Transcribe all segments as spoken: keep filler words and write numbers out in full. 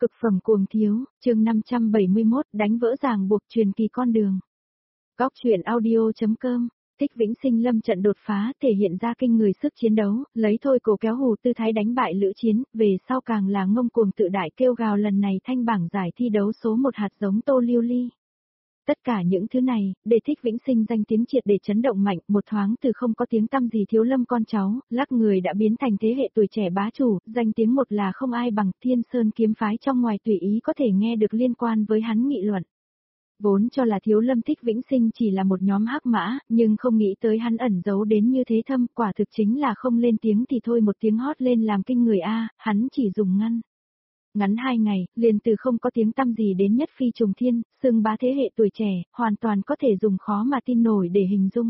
Cực phẩm cuồng thiếu, chương năm trăm bảy mươi mốt, đánh vỡ ràng buộc truyền kỳ con đường. Góc truyện audio.com, Thích Vĩnh Sinh lâm trận đột phá thể hiện ra kinh người sức chiến đấu, lấy thôi cổ kéo hù tư thái đánh bại Lữ Chiến, về sau càng là ngông cuồng tự đại kêu gào lần này thanh bảng giải thi đấu số một hạt giống Tô Lưu Ly. Tất cả những thứ này, để Thích Vĩnh Sinh danh tiếng triệt để chấn động mạnh, một thoáng từ không có tiếng tăm gì thiếu lâm con cháu, lắc người đã biến thành thế hệ tuổi trẻ bá chủ, danh tiếng một là không ai bằng Thiên Sơn kiếm phái trong ngoài tùy ý có thể nghe được liên quan với hắn nghị luận. Vốn cho là thiếu lâm Thích Vĩnh Sinh chỉ là một nhóm hắc mã, nhưng không nghĩ tới hắn ẩn giấu đến như thế thâm, quả thực chính là không lên tiếng thì thôi một tiếng hót lên làm kinh người a, hắn chỉ dùng ngăn. Ngắn hai ngày, liền từ không có tiếng tăm gì đến nhất phi trùng thiên, xưng bá thế hệ tuổi trẻ, hoàn toàn có thể dùng khó mà tin nổi để hình dung.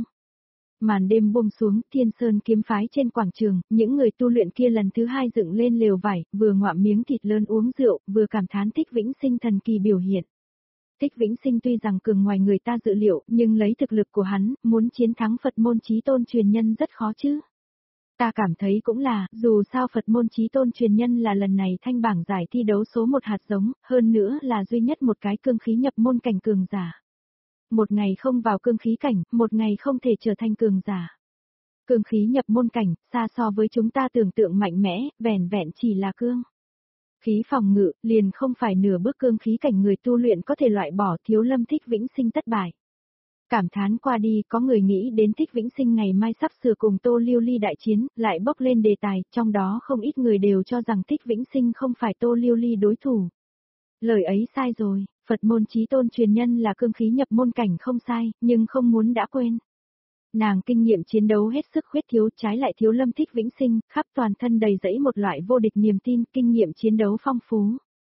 Màn đêm buông xuống, Thiên Sơn kiếm phái trên quảng trường, những người tu luyện kia lần thứ hai dựng lên lều vải, vừa ngoạm miếng thịt lớn uống rượu, vừa cảm thán Thích Vĩnh Sinh thần kỳ biểu hiện. Thích Vĩnh Sinh tuy rằng cường ngoài người ta dự liệu, nhưng lấy thực lực của hắn, muốn chiến thắng Phật môn chí tôn truyền nhân rất khó chứ. Ta cảm thấy cũng là, dù sao Phật môn chí tôn truyền nhân là lần này thanh bảng giải thi đấu số một hạt giống, hơn nữa là duy nhất một cái cương khí nhập môn cảnh cường giả. Một ngày không vào cương khí cảnh, một ngày không thể trở thành cường giả. Cương khí nhập môn cảnh, xa so với chúng ta tưởng tượng mạnh mẽ, vẻn vẹn chỉ là cương khí phòng ngự, liền không phải nửa bước cương khí cảnh người tu luyện có thể loại bỏ. Thiếu lâm Thích Vĩnh Sinh thất bại. Cảm thán qua đi, có người nghĩ đến Thích Vĩnh Sinh ngày mai sắp sửa cùng Tô Lưu Ly đại chiến, lại bốc lên đề tài, trong đó không ít người đều cho rằng Thích Vĩnh Sinh không phải Tô Lưu Ly đối thủ. Lời ấy sai rồi, Phật môn chí tôn truyền nhân là cương khí nhập môn cảnh không sai, nhưng không muốn đã quên. Nàng kinh nghiệm chiến đấu hết sức khuyết thiếu, trái lại thiếu lâm Thích Vĩnh Sinh, khắp toàn thân đầy dẫy một loại vô địch niềm tin, kinh nghiệm chiến đấu phong phú.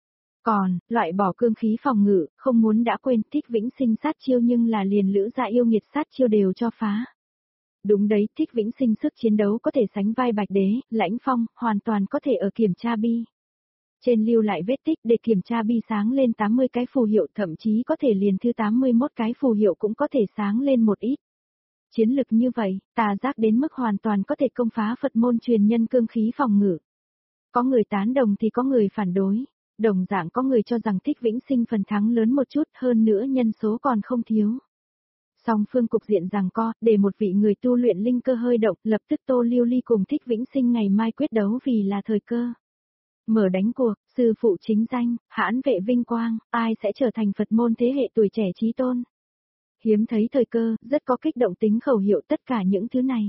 Còn, loại bỏ cương khí phòng ngự, không muốn đã quên, Thích Vĩnh Sinh sát chiêu nhưng là liền lữ dạ yêu nghiệt sát chiêu đều cho phá. Đúng đấy, Thích Vĩnh Sinh sức chiến đấu có thể sánh vai Bạch Đế, Lãnh Phong, hoàn toàn có thể ở kiểm tra bi. Trên lưu lại vết tích để kiểm tra bi sáng lên tám mươi cái phù hiệu, thậm chí có thể liền thứ tám mươi mốt cái phù hiệu cũng có thể sáng lên một ít. Chiến lực như vậy, tà giác đến mức hoàn toàn có thể công phá Phật môn truyền nhân cương khí phòng ngự. Có người tán đồng thì có người phản đối. Đồng dạng có người cho rằng Thích Vĩnh Sinh phần thắng lớn một chút, hơn nữa nhân số còn không thiếu. Song phương cục diện giằng co, để một vị người tu luyện linh cơ hơi động, lập tức Tô Lưu Ly cùng Thích Vĩnh Sinh ngày mai quyết đấu vì là thời cơ. Mở đánh cuộc, sư phụ chính danh, hãn vệ vinh quang, ai sẽ trở thành Phật môn thế hệ tuổi trẻ chí tôn. Hiếm thấy thời cơ, rất có kích động tính khẩu hiệu tất cả những thứ này.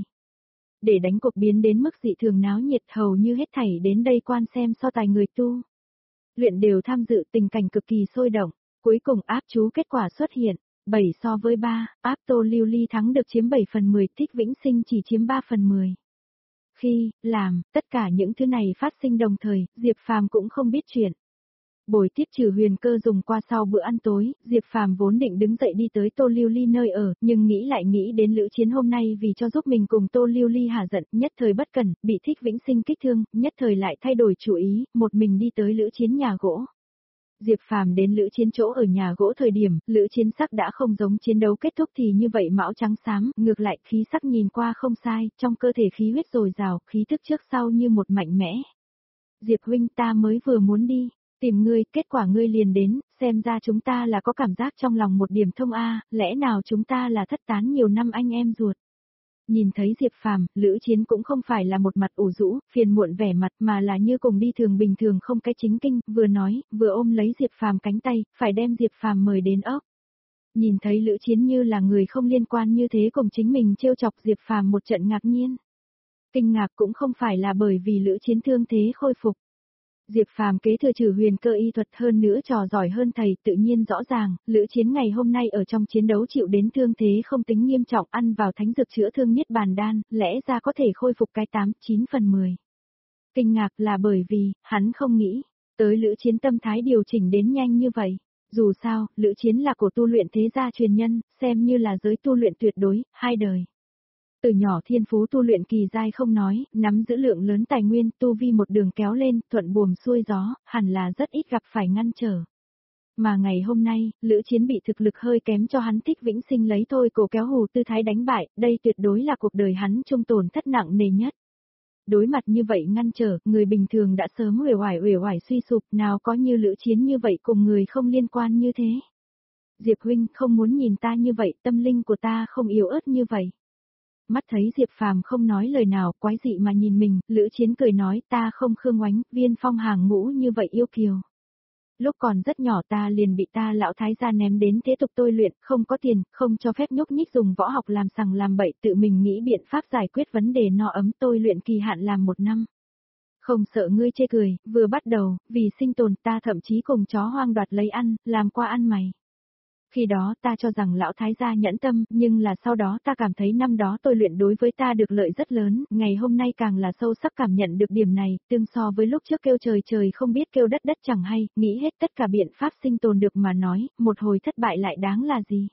Để đánh cuộc biến đến mức dị thường náo nhiệt, hầu như hết thảy đến đây quan xem so tài người tu luyện đều tham dự, tình cảnh cực kỳ sôi động. Cuối cùng áp chú kết quả xuất hiện, bảy so với ba, áp Tô Lưu Ly thắng được chiếm bảy phần mười, Thích Vĩnh Sinh chỉ chiếm ba phần mười. Khi, làm, tất cả những thứ này phát sinh đồng thời, Diệp Phàm cũng không biết chuyện. Buổi tiếp trừ huyền cơ dùng qua sau bữa ăn tối, Diệp Phàm vốn định đứng dậy đi tới Tô Lưu Ly nơi ở, nhưng nghĩ lại nghĩ đến Lữ Chiến hôm nay vì cho giúp mình cùng Tô Lưu Ly hả giận, nhất thời bất cẩn, bị Thích Vĩnh Sinh kích thương, nhất thời lại thay đổi chủ ý, một mình đi tới Lữ Chiến nhà gỗ. Diệp Phàm đến Lữ Chiến chỗ ở nhà gỗ thời điểm, Lữ Chiến sắc đã không giống chiến đấu kết thúc thì như vậy mão trắng xám, ngược lại khí sắc nhìn qua không sai, trong cơ thể khí huyết dồi dào, khí thức trước sau như một mạnh mẽ. Diệp huynh, ta mới vừa muốn đi tìm ngươi, kết quả ngươi liền đến, xem ra chúng ta là có cảm giác trong lòng một điểm thông a, lẽ nào chúng ta là thất tán nhiều năm anh em ruột. Nhìn thấy Diệp Phàm, Lữ Chiến cũng không phải là một mặt ủ rũ, phiền muộn vẻ mặt mà là như cùng đi thường bình thường không cái chính kinh, vừa nói, vừa ôm lấy Diệp Phàm cánh tay, phải đem Diệp Phàm mời đến ốc. Nhìn thấy Lữ Chiến như là người không liên quan như thế cùng chính mình trêu chọc Diệp Phàm một trận ngạc nhiên. Kinh ngạc cũng không phải là bởi vì Lữ Chiến thương thế khôi phục. Diệp Phàm kế thừa trừ huyền cơ y thuật hơn nữa trò giỏi hơn thầy, tự nhiên rõ ràng, Lữ Chiến ngày hôm nay ở trong chiến đấu chịu đến thương thế không tính nghiêm trọng, ăn vào thánh dược chữa thương niết bàn đan, lẽ ra có thể khôi phục cái tám, chín phần mười. Kinh ngạc là bởi vì, hắn không nghĩ tới Lữ Chiến tâm thái điều chỉnh đến nhanh như vậy. Dù sao, Lữ Chiến là của tu luyện thế gia truyền nhân, xem như là giới tu luyện tuyệt đối, hai đời. Từ nhỏ thiên phú tu luyện kỳ giai không nói, nắm giữ lượng lớn tài nguyên, tu vi một đường kéo lên, thuận buồm xuôi gió, hẳn là rất ít gặp phải ngăn trở. Mà ngày hôm nay, Lữ Chiến bị thực lực hơi kém cho hắn Thích Vĩnh Sinh lấy thôi cổ kéo hù tư thái đánh bại, đây tuyệt đối là cuộc đời hắn trung tổn thất nặng nề nhất. Đối mặt như vậy ngăn trở, người bình thường đã sớm uể oải uể oải suy sụp, nào có như Lữ Chiến như vậy cùng người không liên quan như thế. Diệp huynh không muốn nhìn ta như vậy, tâm linh của ta không yếu ớt như vậy. Mắt thấy Diệp Phàm không nói lời nào, quái dị mà nhìn mình, Lữ Chiến cười nói ta không Khương Oánh, Viên Phong hàng ngũ như vậy yêu kiều. Lúc còn rất nhỏ ta liền bị ta lão thái gia ném đến thế tục tôi luyện, không có tiền, không cho phép nhúc nhích dùng võ học làm sằng làm bậy, tự mình nghĩ biện pháp giải quyết vấn đề no ấm, tôi luyện kỳ hạn làm một năm. Không sợ ngươi chê cười, vừa bắt đầu, vì sinh tồn ta thậm chí cùng chó hoang đoạt lấy ăn, làm qua ăn mày. Khi đó ta cho rằng lão thái gia nhẫn tâm, nhưng là sau đó ta cảm thấy năm đó tôi luyện đối với ta được lợi rất lớn, ngày hôm nay càng là sâu sắc cảm nhận được điểm này, tương so với lúc trước kêu trời trời không biết kêu đất đất chẳng hay, nghĩ hết tất cả biện pháp sinh tồn được mà nói, một hồi thất bại lại đáng là gì.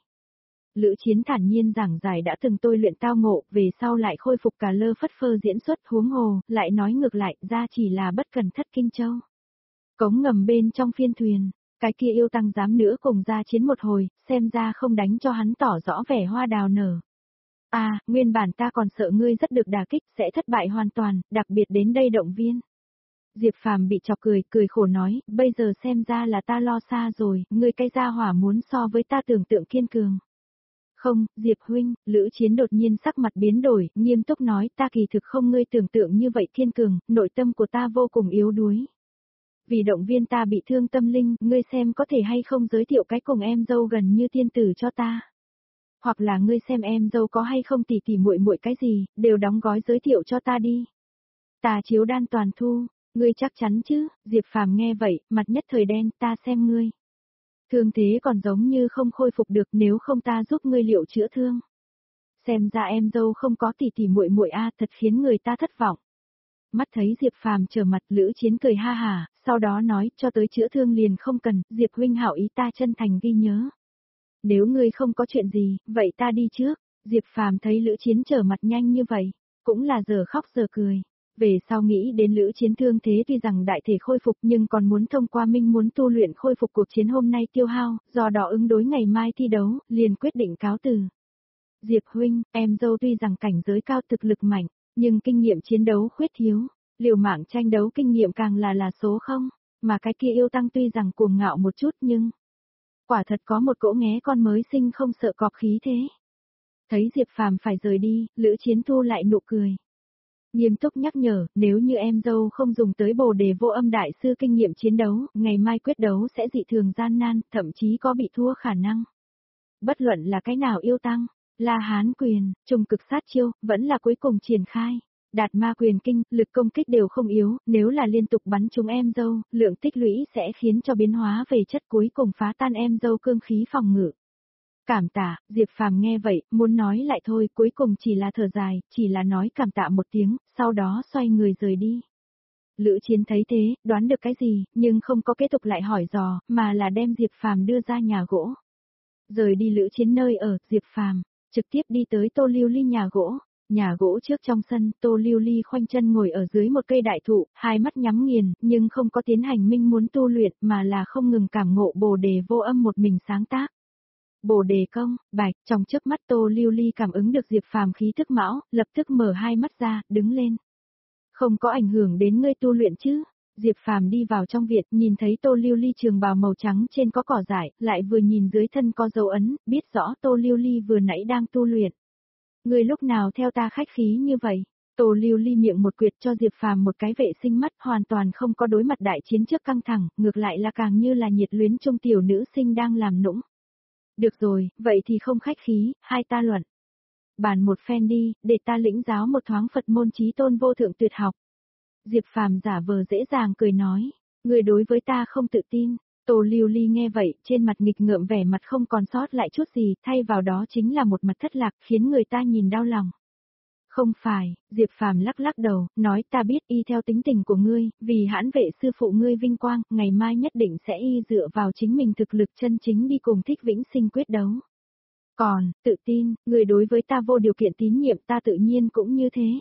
Lữ Chiến thản nhiên giảng giải đã từng tôi luyện tao ngộ, về sau lại khôi phục cả lơ phất phơ diễn xuất huống hồ, lại nói ngược lại, ra chỉ là bất cần thất kinh châu. Cống ngầm bên trong phiên thuyền. Cái kia yêu tăng dám nữa cùng ra chiến một hồi, xem ra không đánh cho hắn tỏ rõ vẻ hoa đào nở. À, nguyên bản ta còn sợ ngươi rất được đả kích, sẽ thất bại hoàn toàn, đặc biệt đến đây động viên. Diệp Phàm bị chọc cười, cười khổ nói, bây giờ xem ra là ta lo xa rồi, ngươi cái gia hỏa muốn so với ta tưởng tượng kiên cường. Không, Diệp huynh, Lữ Chiến đột nhiên sắc mặt biến đổi, nghiêm túc nói ta kỳ thực không ngươi tưởng tượng như vậy kiên cường, nội tâm của ta vô cùng yếu đuối. Vì động viên ta bị thương tâm linh, ngươi xem có thể hay không giới thiệu cái cùng em dâu gần như tiên tử cho ta. Hoặc là ngươi xem em dâu có hay không tỉ tỉ muội muội cái gì, đều đóng gói giới thiệu cho ta đi. Ta chiếu đan toàn thu, ngươi chắc chắn chứ, Diệp Phàm nghe vậy, mặt nhất thời đen, ta xem ngươi. Thương thế còn giống như không khôi phục được nếu không ta giúp ngươi liệu chữa thương. Xem ra em dâu không có tỉ tỉ muội muội a, thật khiến người ta thất vọng. Mắt thấy Diệp Phàm trở mặt, Lữ Chiến cười ha hả, sau đó nói, cho tới chữa thương liền không cần, Diệp huynh hảo ý ta chân thành ghi nhớ. Nếu ngươi không có chuyện gì, vậy ta đi trước. Diệp Phàm thấy Lữ Chiến trở mặt nhanh như vậy, cũng là giờ khóc giờ cười. Về sau nghĩ đến Lữ Chiến thương thế tuy rằng đại thể khôi phục nhưng còn muốn thông qua minh muốn tu luyện khôi phục cuộc chiến hôm nay tiêu hao, do đó ứng đối ngày mai thi đấu, liền quyết định cáo từ. Diệp huynh, em dâu tuy rằng cảnh giới cao thực lực mạnh, nhưng kinh nghiệm chiến đấu khuyết thiếu, liều mạng tranh đấu kinh nghiệm càng là là số không, mà cái kia yêu tăng tuy rằng cuồng ngạo một chút nhưng quả thật có một cỗ nghé con mới sinh không sợ cọp khí thế. Thấy Diệp Phàm phải rời đi, Lữ Chiến thu lại nụ cười. Nghiêm túc nhắc nhở, nếu như em dâu không dùng tới bồ đề vô âm đại sư kinh nghiệm chiến đấu, ngày mai quyết đấu sẽ dị thường gian nan, thậm chí có bị thua khả năng. Bất luận là cái nào yêu tăng, La Hán quyền, trùng cực sát chiêu, vẫn là cuối cùng triển khai. Đạt ma quyền kinh, lực công kích đều không yếu, nếu là liên tục bắn trúng em dâu, lượng tích lũy sẽ khiến cho biến hóa về chất cuối cùng phá tan em dâu cương khí phòng ngự. Cảm tạ, Diệp Phàm nghe vậy, muốn nói lại thôi, cuối cùng chỉ là thở dài, chỉ là nói cảm tạ một tiếng, sau đó xoay người rời đi. Lữ Chiến thấy thế, đoán được cái gì, nhưng không có kết tục lại hỏi dò, mà là đem Diệp Phàm đưa ra nhà gỗ. Rời đi Lữ Chiến nơi ở, Diệp Phàm trực tiếp đi tới Tô Lưu Ly nhà gỗ. Nhà gỗ trước trong sân, Tô Lưu Ly khoanh chân ngồi ở dưới một cây đại thụ, hai mắt nhắm nghiền, nhưng không có tiến hành minh muốn tu luyện, mà là không ngừng cảm ngộ bồ đề vô âm một mình sáng tác. Bồ đề công, bạch, trong chớp mắt Tô Lưu Ly cảm ứng được Diệp Phàm khí thức mão, lập tức mở hai mắt ra, đứng lên. Không có ảnh hưởng đến ngươi tu luyện chứ? Diệp Phàm đi vào trong viện, nhìn thấy Tô Lưu Ly trường bào màu trắng trên có cỏ dại, lại vừa nhìn dưới thân có dấu ấn, biết rõ Tô Lưu Ly vừa nãy đang tu luyện. Ngươi lúc nào theo ta khách khí như vậy? Tô Lưu Ly miệng một quyệt cho Diệp Phàm một cái vệ sinh mắt, hoàn toàn không có đối mặt đại chiến trước căng thẳng, ngược lại là càng như là nhiệt luyến trung tiểu nữ sinh đang làm nũng. Được rồi, vậy thì không khách khí, hai ta luận. Bàn một phen đi, để ta lĩnh giáo một thoáng Phật môn chí tôn vô thượng tuyệt học. Diệp Phàm giả vờ dễ dàng cười nói, người đối với ta không tự tin. Tô Lưu Ly nghe vậy, trên mặt nghịch ngợm vẻ mặt không còn sót lại chút gì, thay vào đó chính là một mặt thất lạc, khiến người ta nhìn đau lòng. Không phải, Diệp Phàm lắc lắc đầu, nói ta biết y theo tính tình của ngươi, vì hãn vệ sư phụ ngươi vinh quang, ngày mai nhất định sẽ y dựa vào chính mình thực lực chân chính đi cùng Thích Vĩnh Sinh quyết đấu. Còn, tự tin, người đối với ta vô điều kiện tín nhiệm ta tự nhiên cũng như thế.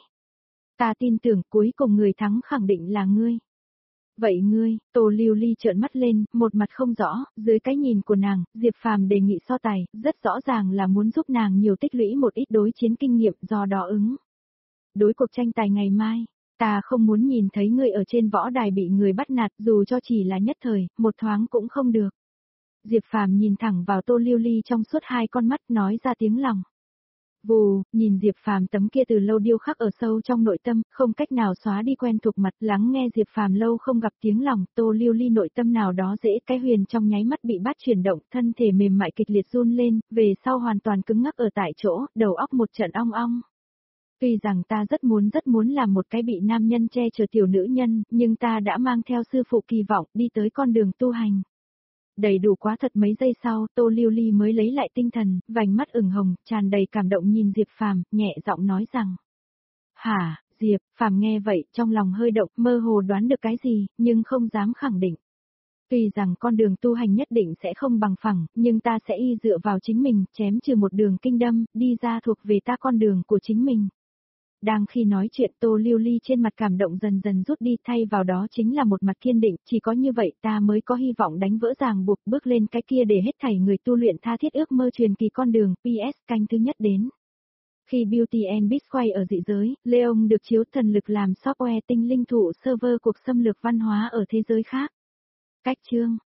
Ta tin tưởng cuối cùng người thắng khẳng định là ngươi. Vậy ngươi, Tô Lưu Ly trợn mắt lên, một mặt không rõ, dưới cái nhìn của nàng, Diệp Phàm đề nghị so tài, rất rõ ràng là muốn giúp nàng nhiều tích lũy một ít đối chiến kinh nghiệm do đó ứng. Đối cuộc tranh tài ngày mai, Ta không muốn nhìn thấy ngươi ở trên võ đài bị người bắt nạt dù cho chỉ là nhất thời, một thoáng cũng không được. Diệp Phàm nhìn thẳng vào Tô Lưu Ly trong suốt hai con mắt nói ra tiếng lòng. Vù, nhìn Diệp Phàm tấm kia từ lâu điêu khắc ở sâu trong nội tâm, không cách nào xóa đi quen thuộc mặt, lắng nghe Diệp Phàm lâu không gặp tiếng lòng, Tô Lưu Ly nội tâm nào đó dễ cái huyền trong nháy mắt bị bắt chuyển động, thân thể mềm mại kịch liệt run lên, về sau hoàn toàn cứng ngắc ở tại chỗ, đầu óc một trận ong ong. Tuy rằng ta rất muốn rất muốn làm một cái bị nam nhân che chở tiểu nữ nhân, nhưng ta đã mang theo sư phụ kỳ vọng đi tới con đường tu hành. Đầy đủ quá thật mấy giây sau, Tô Lưu Ly mới lấy lại tinh thần, vành mắt ửng hồng, tràn đầy cảm động nhìn Diệp Phàm, nhẹ giọng nói rằng. Hả, Diệp, Phàm nghe vậy, trong lòng hơi động, mơ hồ đoán được cái gì, nhưng không dám khẳng định. Tuy rằng con đường tu hành nhất định sẽ không bằng phẳng, nhưng ta sẽ y dựa vào chính mình, chém trừ một đường kinh đâm, đi ra thuộc về ta con đường của chính mình. Đang khi nói chuyện Tô Lưu Ly trên mặt cảm động dần dần rút đi thay vào đó chính là một mặt kiên định, chỉ có như vậy ta mới có hy vọng đánh vỡ ràng buộc bước lên cái kia để hết thảy người tu luyện tha thiết ước mơ truyền kỳ con đường, pê ét canh thứ nhất đến. Khi Beauty and Beast quay ở dị giới, Leon được chiếu thần lực làm software tinh linh thụ server cuộc xâm lược văn hóa ở thế giới khác. Cách chương